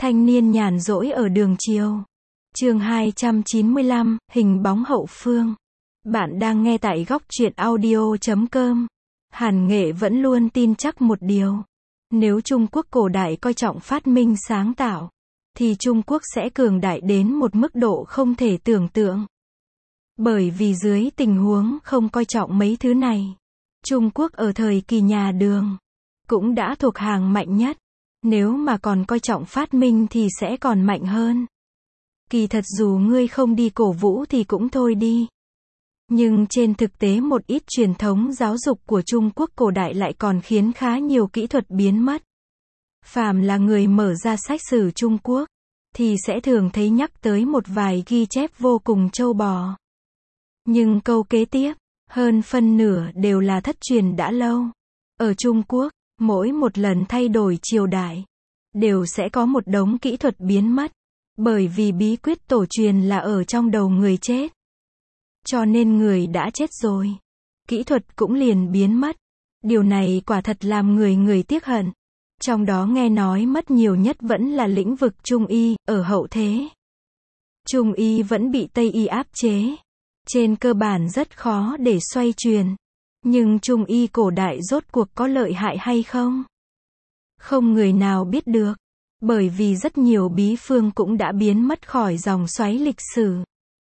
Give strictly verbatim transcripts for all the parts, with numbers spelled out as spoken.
Thanh niên nhàn rỗi ở đường chiều. Chương hai trăm chín mươi lăm, hình bóng hậu phương. Bạn đang nghe tại góc truyện audio chấm com. Hàn Nghệ vẫn luôn tin chắc một điều. Nếu Trung Quốc cổ đại coi trọng phát minh sáng tạo, thì Trung Quốc sẽ cường đại đến một mức độ không thể tưởng tượng. Bởi vì dưới tình huống không coi trọng mấy thứ này, Trung Quốc ở thời kỳ nhà Đường cũng đã thuộc hàng mạnh nhất. Nếu mà còn coi trọng phát minh thì sẽ còn mạnh hơn. Kỳ thật dù ngươi không đi cổ vũ thì cũng thôi đi. Nhưng trên thực tế một ít truyền thống giáo dục của Trung Quốc cổ đại lại còn khiến khá nhiều kỹ thuật biến mất. Phàm là người mở ra sách sử Trung Quốc, thì sẽ thường thấy nhắc tới một vài ghi chép vô cùng trâu bò. Nhưng câu kế tiếp, hơn phân nửa đều là thất truyền đã lâu. Ở Trung Quốc, mỗi một lần thay đổi triều đại, đều sẽ có một đống kỹ thuật biến mất. Bởi vì bí quyết tổ truyền là ở trong đầu người chết. Cho nên người đã chết rồi, kỹ thuật cũng liền biến mất. Điều này quả thật làm người người tiếc hận. Trong đó nghe nói mất nhiều nhất vẫn là lĩnh vực Trung y, ở hậu thế. Trung y vẫn bị Tây y áp chế. Trên cơ bản rất khó để xoay truyền. Nhưng Trung y cổ đại rốt cuộc có lợi hại hay không? Không người nào biết được. Bởi vì rất nhiều bí phương cũng đã biến mất khỏi dòng xoáy lịch sử.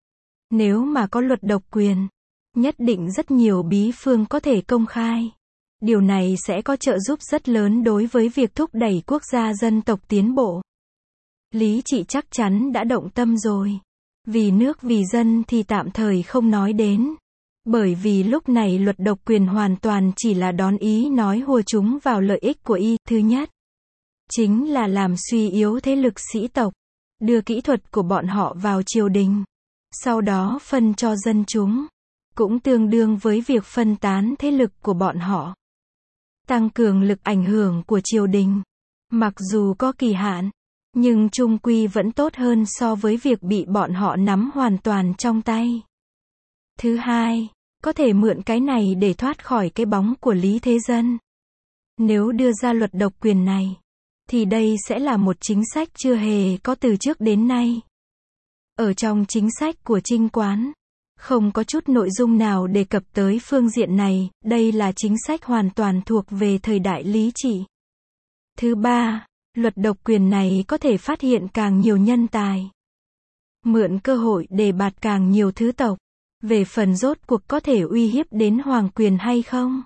Nếu mà có luật độc quyền, nhất định rất nhiều bí phương có thể công khai. Điều này sẽ có trợ giúp rất lớn đối với việc thúc đẩy quốc gia dân tộc tiến bộ. Lý Trị chắc chắn đã động tâm rồi. Vì nước vì dân thì tạm thời không nói đến. Bởi vì lúc này luật độc quyền hoàn toàn chỉ là đón ý nói hùa chúng vào lợi ích của y. Thứ nhất, chính là làm suy yếu thế lực sĩ tộc, đưa kỹ thuật của bọn họ vào triều đình, sau đó phân cho dân chúng, cũng tương đương với việc phân tán thế lực của bọn họ. Tăng cường lực ảnh hưởng của triều đình, mặc dù có kỳ hạn, nhưng chung quy vẫn tốt hơn so với việc bị bọn họ nắm hoàn toàn trong tay. Thứ hai, có thể mượn cái này để thoát khỏi cái bóng của Lý Thế Dân. Nếu đưa ra luật độc quyền này, thì đây sẽ là một chính sách chưa hề có từ trước đến nay. Ở trong chính sách của Trinh Quán, không có chút nội dung nào đề cập tới phương diện này, đây là chính sách hoàn toàn thuộc về thời đại Lý Trị. Thứ ba, luật độc quyền này có thể phát hiện càng nhiều nhân tài. Mượn cơ hội đề bạt càng nhiều thứ tộc. Về phần rốt cuộc có thể uy hiếp đến hoàng quyền hay không?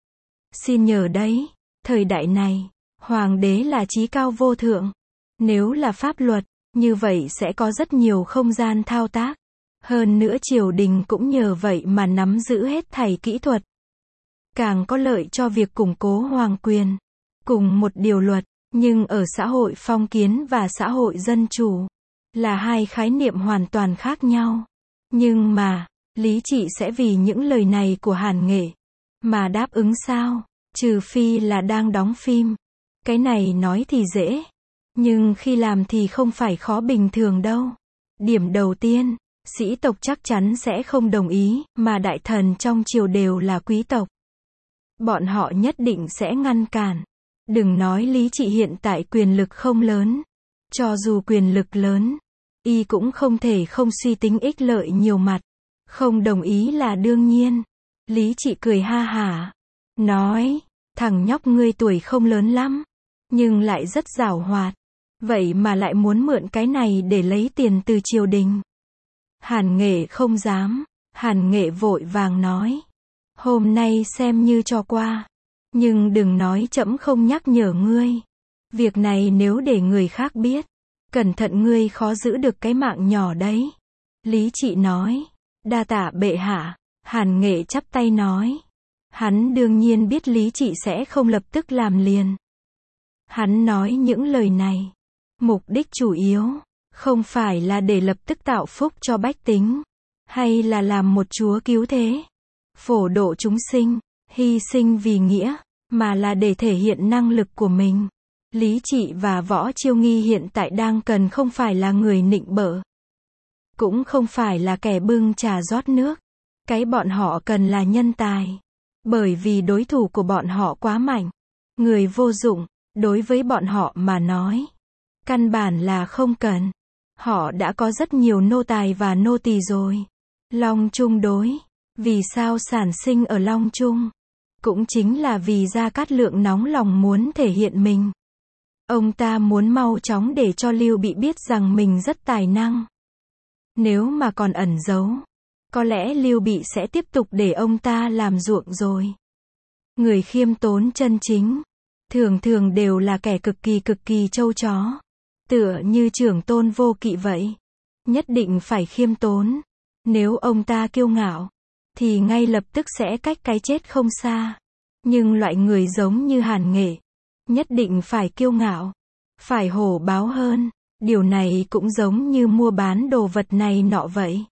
Xin nhờ đấy, thời đại này, hoàng đế là chí cao vô thượng. Nếu là pháp luật, như vậy sẽ có rất nhiều không gian thao tác. Hơn nữa triều đình cũng nhờ vậy mà nắm giữ hết thảy kỹ thuật. Càng có lợi cho việc củng cố hoàng quyền. Cùng một điều luật, nhưng ở xã hội phong kiến và xã hội dân chủ, là hai khái niệm hoàn toàn khác nhau. Nhưng mà, Lý Trị sẽ vì những lời này của Hàn Nghệ mà đáp ứng sao? Trừ phi là đang đóng phim. Cái này nói thì dễ, nhưng khi làm thì không phải khó bình thường đâu. Điểm đầu tiên, sĩ tộc chắc chắn sẽ không đồng ý, mà đại thần trong triều đều là quý tộc. Bọn họ nhất định sẽ ngăn cản. Đừng nói Lý Trị hiện tại quyền lực không lớn. Cho dù quyền lực lớn, y cũng không thể không suy tính ích lợi nhiều mặt. Không đồng ý là đương nhiên. Lý Trị cười ha hả, nói, thằng nhóc ngươi tuổi không lớn lắm, nhưng lại rất giàu hoạt. Vậy mà lại muốn mượn cái này để lấy tiền từ triều đình. Hàn Nghệ không dám. Hàn Nghệ vội vàng nói, hôm nay xem như cho qua. Nhưng đừng nói trẫm không nhắc nhở ngươi. Việc này nếu để người khác biết, cẩn thận ngươi khó giữ được cái mạng nhỏ đấy. Lý Trị nói, đa tạ bệ hạ. Hàn Nghệ chắp tay nói, hắn đương nhiên biết Lý Trị sẽ không lập tức làm liền. Hắn nói những lời này, mục đích chủ yếu, không phải là để lập tức tạo phúc cho bách tính, hay là làm một chúa cứu thế, phổ độ chúng sinh, hy sinh vì nghĩa, mà là để thể hiện năng lực của mình. Lý Trị và Võ Chiêu Nghi hiện tại đang cần không phải là người nịnh bợ, cũng không phải là kẻ bưng trà rót nước. Cái bọn họ cần là nhân tài. Bởi vì đối thủ của bọn họ quá mạnh. Người vô dụng, đối với bọn họ mà nói, Căn bản là không cần. Họ đã có rất nhiều nô tài và nô tỳ rồi. Long Trung đối. Vì sao sản sinh ở Long Trung? Cũng chính là vì Gia Cát Lượng nóng lòng muốn thể hiện mình. Ông ta muốn mau chóng để cho Lưu Bị biết rằng mình rất tài năng. Nếu mà còn ẩn giấu, có lẽ Lưu Bị sẽ tiếp tục để ông ta làm ruộng rồi. Người khiêm tốn chân chính, thường thường đều là kẻ cực kỳ cực kỳ trâu chó. Tựa như Trưởng Tôn Vô Kỵ vậy. Nhất định phải khiêm tốn. Nếu ông ta kiêu ngạo, thì ngay lập tức sẽ cách cái chết không xa. Nhưng loại người giống như Hàn Nghệ, nhất định phải kiêu ngạo, phải hổ báo hơn. Điều này cũng giống như mua bán đồ vật này nọ vậy.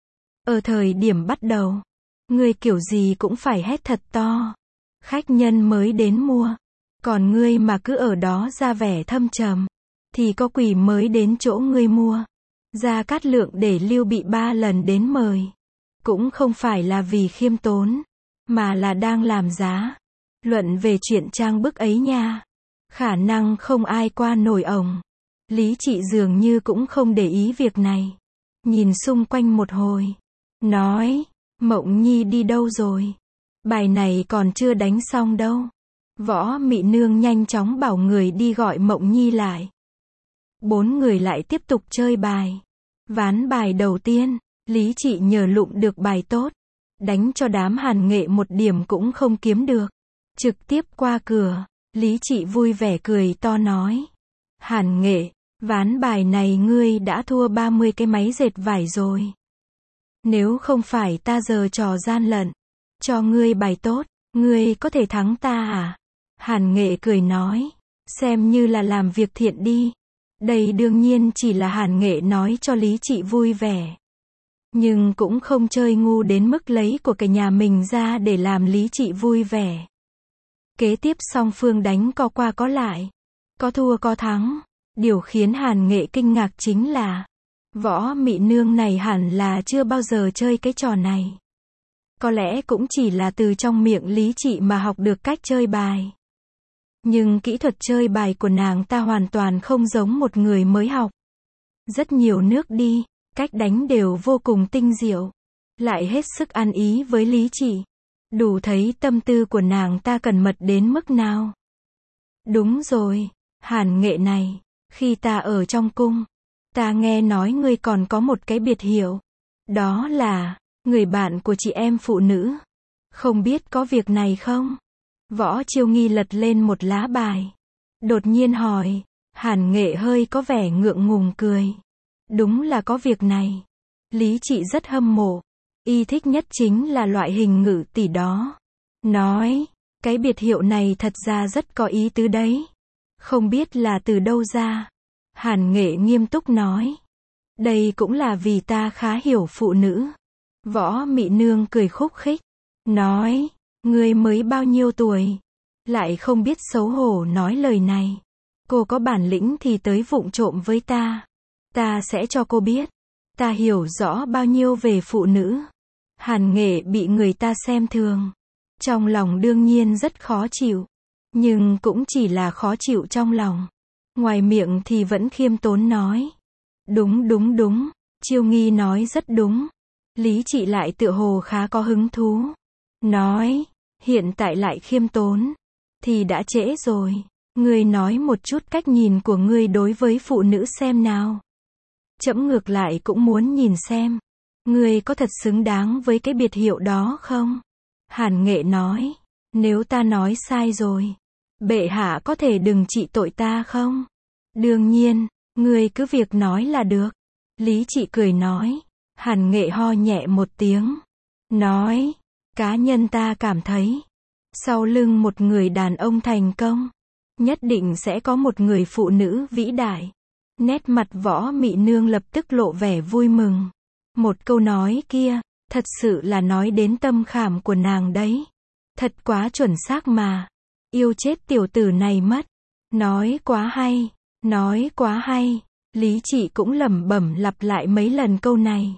Ở thời điểm bắt đầu, ngươi kiểu gì cũng phải hét thật to. Khách nhân mới đến mua. Còn ngươi mà cứ ở đó ra vẻ thâm trầm, thì có quỷ mới đến chỗ ngươi mua. Gia Cát Lượng để Lưu Bị ba lần đến mời. Cũng không phải là vì khiêm tốn, mà là đang làm giá. Luận về chuyện trang bức ấy nha. Khả năng không ai qua nổi ổng. Lý Trị dường như cũng không để ý việc này. Nhìn xung quanh một hồi. Nói, Mộng Nhi đi đâu rồi? Bài này còn chưa đánh xong đâu. Võ Mị Nương nhanh chóng bảo người đi gọi Mộng Nhi lại. Bốn người lại tiếp tục chơi bài. Ván bài đầu tiên, Lý Trị nhờ lụm được bài tốt. Đánh cho đám Hàn Nghệ một điểm cũng không kiếm được. Trực tiếp qua cửa, Lý Trị vui vẻ cười to nói. Hàn Nghệ, ván bài này ngươi đã thua ba mươi cái máy dệt vải rồi. Nếu không phải ta giờ trò gian lận, cho ngươi bài tốt, ngươi có thể thắng ta à? Hàn Nghệ cười nói, xem như là làm việc thiện đi. Đây đương nhiên chỉ là Hàn Nghệ nói cho Lý Trị vui vẻ. Nhưng cũng không chơi ngu đến mức lấy của cái nhà mình ra để làm Lý Trị vui vẻ. Kế tiếp song phương đánh co qua có lại. Có thua có thắng. Điều khiến Hàn Nghệ kinh ngạc chính là Võ Mị Nương này hẳn là chưa bao giờ chơi cái trò này. Có lẽ cũng chỉ là từ trong miệng Lý Trị mà học được cách chơi bài. Nhưng kỹ thuật chơi bài của nàng ta hoàn toàn không giống một người mới học. Rất nhiều nước đi, cách đánh đều vô cùng tinh diệu. Lại hết sức ăn ý với Lý Trị. Đủ thấy tâm tư của nàng ta cẩn mật đến mức nào. Đúng rồi, Hàn Nghệ này, khi ta ở trong cung, ta nghe nói ngươi còn có một cái biệt hiệu. Đó là, người bạn của chị em phụ nữ. Không biết có việc này không? Võ Chiêu Nghi lật lên một lá bài. Đột nhiên hỏi, Hàn Nghệ hơi có vẻ ngượng ngùng cười. Đúng là có việc này. Lý Trị rất hâm mộ. Y thích nhất chính là loại hình ngự tỷ đó. Nói, cái biệt hiệu này thật ra rất có ý tứ đấy. Không biết là từ đâu ra. Hàn Nghệ nghiêm túc nói. Đây cũng là vì ta khá hiểu phụ nữ. Võ Mị Nương cười khúc khích. Nói, ngươi mới bao nhiêu tuổi? Lại không biết xấu hổ nói lời này. Cô có bản lĩnh thì tới vụng trộm với ta. Ta sẽ cho cô biết. Ta hiểu rõ bao nhiêu về phụ nữ. Hàn Nghệ bị người ta xem thường. Trong lòng đương nhiên rất khó chịu. Nhưng cũng chỉ là khó chịu trong lòng. Ngoài miệng thì vẫn khiêm tốn nói. Đúng đúng đúng, Chiêu Nghi nói rất đúng. Lý Trị lại tựa hồ khá có hứng thú. Nói, hiện tại lại khiêm tốn. Thì đã trễ rồi. Ngươi nói một chút cách nhìn của ngươi đối với phụ nữ xem nào. Trẫm ngược lại cũng muốn nhìn xem. Ngươi có thật xứng đáng với cái biệt hiệu đó không? Hàn Nghệ nói. Nếu ta nói sai rồi, bệ hạ có thể đừng trị tội ta không? Đương nhiên, ngươi cứ việc nói là được. Lý Trị cười nói. Hàn Nghệ ho nhẹ một tiếng. Nói, cá nhân ta cảm thấy, sau lưng một người đàn ông thành công, nhất định sẽ có một người phụ nữ vĩ đại. Nét mặt Võ Mị Nương lập tức lộ vẻ vui mừng. Một câu nói kia, thật sự là nói đến tâm khảm của nàng đấy. Thật quá chuẩn xác mà. Yêu chết tiểu tử này mất. Nói quá hay, nói quá hay. Lý Trị cũng lẩm bẩm lặp lại mấy lần câu này.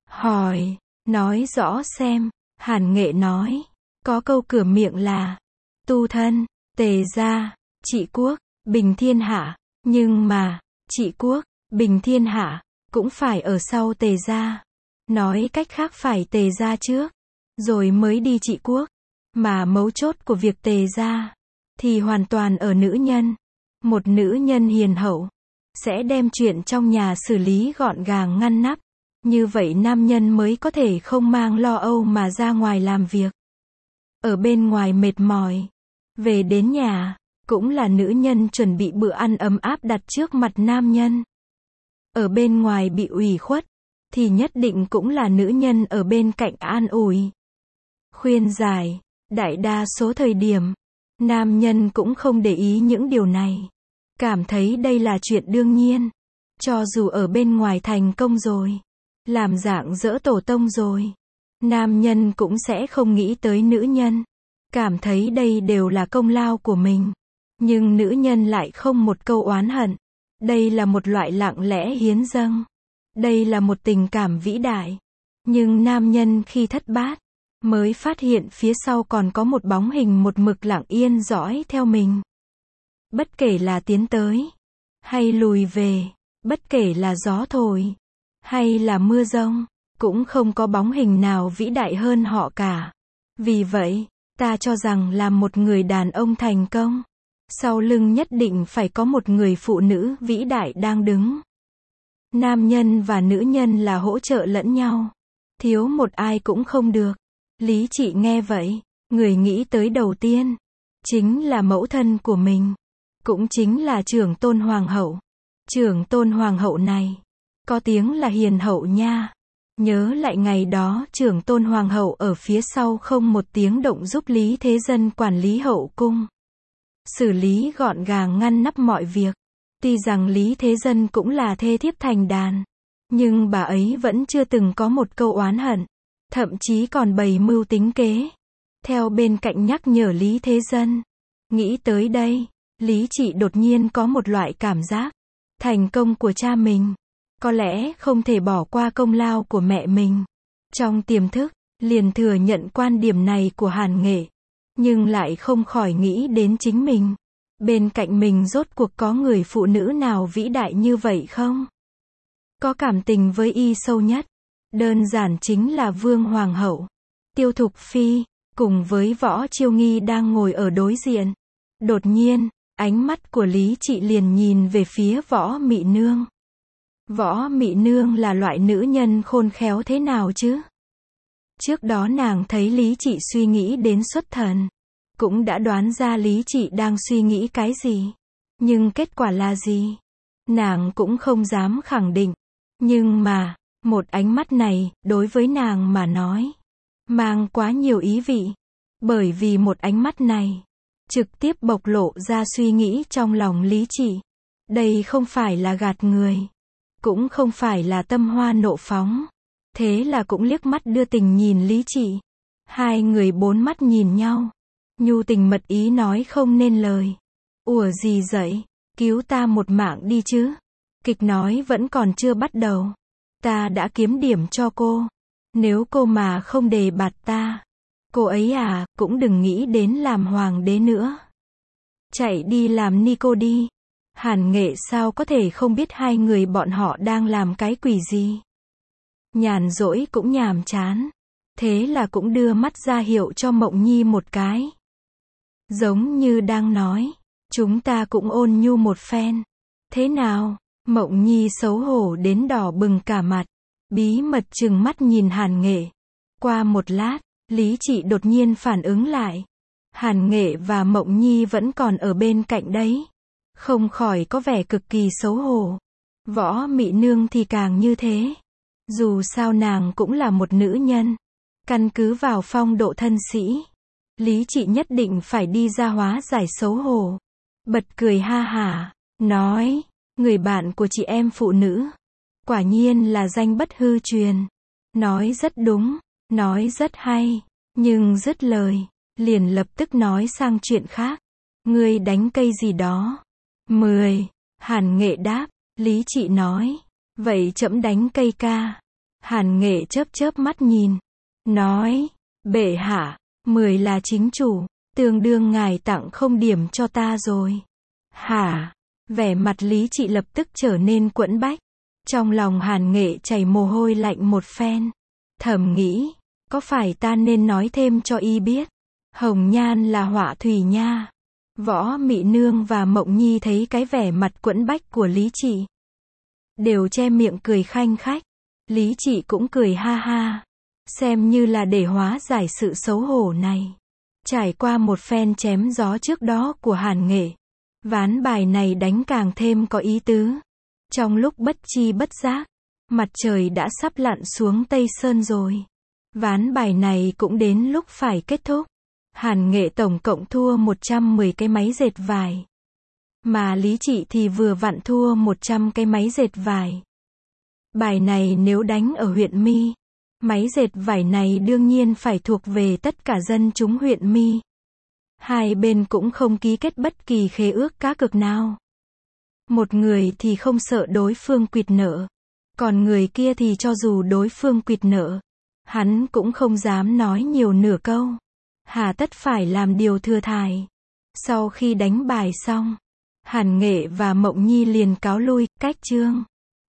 Hỏi, nói rõ xem. Hàn Nghệ nói, có câu cửa miệng là tu thân, tề gia, trị quốc, bình thiên hạ. Nhưng mà, Trị quốc, bình thiên hạ, cũng phải ở sau Tề gia. Nói cách khác phải Tề gia trước, rồi mới đi trị quốc. Mà mấu chốt của việc Tề gia, thì hoàn toàn ở nữ nhân. Một nữ nhân hiền hậu, sẽ đem chuyện trong nhà xử lý gọn gàng ngăn nắp. Như vậy nam nhân mới có thể không mang lo âu mà ra ngoài làm việc. Ở bên ngoài mệt mỏi, về đến nhà, cũng là nữ nhân chuẩn bị bữa ăn ấm áp đặt trước mặt nam nhân. Ở bên ngoài bị ủy khuất, thì nhất định cũng là nữ nhân ở bên cạnh an ủi, khuyên giải. Đại đa số thời điểm, nam nhân cũng không để ý những điều này. Cảm thấy đây là chuyện đương nhiên. Cho dù ở bên ngoài thành công rồi, làm dạng dỡ tổ tông rồi, nam nhân cũng sẽ không nghĩ tới nữ nhân. Cảm thấy đây đều là công lao của mình. Nhưng nữ nhân lại không một câu oán hận. Đây là một loại lặng lẽ hiến dâng. Đây là một tình cảm vĩ đại. Nhưng nam nhân khi thất bát, mới phát hiện phía sau còn có một bóng hình một mực lặng yên dõi theo mình. Bất kể là tiến tới, hay lùi về, bất kể là gió thổi, hay là mưa giông, cũng không có bóng hình nào vĩ đại hơn họ cả. Vì vậy, ta cho rằng làm một người đàn ông thành công, sau lưng nhất định phải có một người phụ nữ vĩ đại đang đứng. Nam nhân và nữ nhân là hỗ trợ lẫn nhau. Thiếu một ai cũng không được. Lý Trị nghe vậy, người nghĩ tới đầu tiên, chính là mẫu thân của mình. Cũng chính là trưởng tôn hoàng hậu. Trưởng tôn hoàng hậu này, có tiếng là hiền hậu nha. Nhớ lại ngày đó trưởng tôn hoàng hậu ở phía sau không một tiếng động giúp Lý Thế Dân quản lý hậu cung. Xử lý gọn gàng ngăn nắp mọi việc. Tuy rằng Lý Thế Dân cũng là thê thiếp thành đàn, nhưng bà ấy vẫn chưa từng có một câu oán hận. Thậm chí còn bày mưu tính kế. Theo bên cạnh nhắc nhở Lý Thế Dân. Nghĩ tới đây, Lý Trị đột nhiên có một loại cảm giác. Thành công của cha mình, có lẽ không thể bỏ qua công lao của mẹ mình. Trong tiềm thức, liền thừa nhận quan điểm này của Hàn Nghệ. Nhưng lại không khỏi nghĩ đến chính mình. Bên cạnh mình rốt cuộc có người phụ nữ nào vĩ đại như vậy không? Có cảm tình với y sâu nhất. Đơn giản chính là Vương Hoàng hậu, Tiêu Thục Phi, cùng với Võ Chiêu Nghi đang ngồi ở đối diện. Đột nhiên, ánh mắt của Lý Trị liền nhìn về phía Võ Mị Nương. Võ Mị Nương là loại nữ nhân khôn khéo thế nào chứ? Trước đó nàng thấy Lý Trị suy nghĩ đến xuất thần, cũng đã đoán ra Lý Trị đang suy nghĩ cái gì. Nhưng kết quả là gì? Nàng cũng không dám khẳng định. Nhưng mà, một ánh mắt này, đối với nàng mà nói, mang quá nhiều ý vị. Bởi vì một ánh mắt này, trực tiếp bộc lộ ra suy nghĩ trong lòng Lý Trị. Đây không phải là gạt người, cũng không phải là tâm hoa nộ phóng. Thế là cũng liếc mắt đưa tình nhìn Lý Trị. Hai người bốn mắt nhìn nhau, nhu tình mật ý nói không nên lời. Ủa gì vậy, cứu ta một mạng đi chứ. Kịch nói vẫn còn chưa bắt đầu. Ta đã kiếm điểm cho cô. Nếu cô mà không đề bạt ta, cô ấy à, cũng đừng nghĩ đến làm hoàng đế nữa. Chạy đi làm ni cô đi. Hàn Nghệ sao có thể không biết hai người bọn họ đang làm cái quỷ gì. Nhàn rỗi cũng nhàm chán. Thế là cũng đưa mắt ra hiệu cho Mộng Nhi một cái. Giống như đang nói, chúng ta cũng ôn nhu một phen. Thế nào? Mộng Nhi xấu hổ đến đỏ bừng cả mặt, bí mật trừng mắt nhìn Hàn Nghệ. Qua một lát, Lý Trị đột nhiên phản ứng lại. Hàn Nghệ và Mộng Nhi vẫn còn ở bên cạnh đấy. Không khỏi có vẻ cực kỳ xấu hổ. Võ Mị Nương thì càng như thế. Dù sao nàng cũng là một nữ nhân. Căn cứ vào phong độ thân sĩ, Lý Trị nhất định phải đi ra hóa giải xấu hổ. Bật cười ha hả, nói, người bạn của chị em phụ nữ, quả nhiên là danh bất hư truyền. Nói rất đúng, nói rất hay, nhưng dứt lời, liền lập tức nói sang chuyện khác. Ngươi đánh cây gì đó? Mười. Hàn Nghệ đáp, Lý Trị nói, vậy trẫm đánh cây ca. Hàn Nghệ chớp chớp mắt nhìn, nói, bệ hạ, mười là chính chủ, tương đương ngài tặng không điểm cho ta rồi. Hả? Vẻ mặt Lý Trị lập tức trở nên quẫn bách. Trong lòng Hàn Nghệ chảy mồ hôi lạnh một phen. Thầm nghĩ, có phải ta nên nói thêm cho y biết, Hồng Nhan là họa thủy nha. Võ Mị Nương và Mộng Nhi thấy cái vẻ mặt quẫn bách của Lý Trị, đều che miệng cười khanh khách. Lý Trị cũng cười ha ha, xem như là để hóa giải sự xấu hổ này. Trải qua một phen chém gió trước đó của Hàn Nghệ, ván bài này đánh càng thêm có ý tứ. Trong lúc bất chi bất giác, mặt trời đã sắp lặn xuống Tây Sơn rồi. Ván bài này cũng đến lúc phải kết thúc. Hàn Nghệ tổng cộng thua một trăm mười cái máy dệt vải, mà Lý Trị thì vừa vặn thua một trăm cái máy dệt vải. Bài này nếu đánh ở huyện Mi, máy dệt vải này đương nhiên phải thuộc về tất cả dân chúng huyện Mi. Hai bên cũng không ký kết bất kỳ khế ước cá cược nào. Một người thì không sợ đối phương quỵt nợ, còn người kia thì cho dù đối phương quỵt nợ, hắn cũng không dám nói nhiều nửa câu. Hà tất phải làm điều thừa thải. Sau khi đánh bài xong, Hàn Nghệ và Mộng Nhi liền cáo lui, cách chương.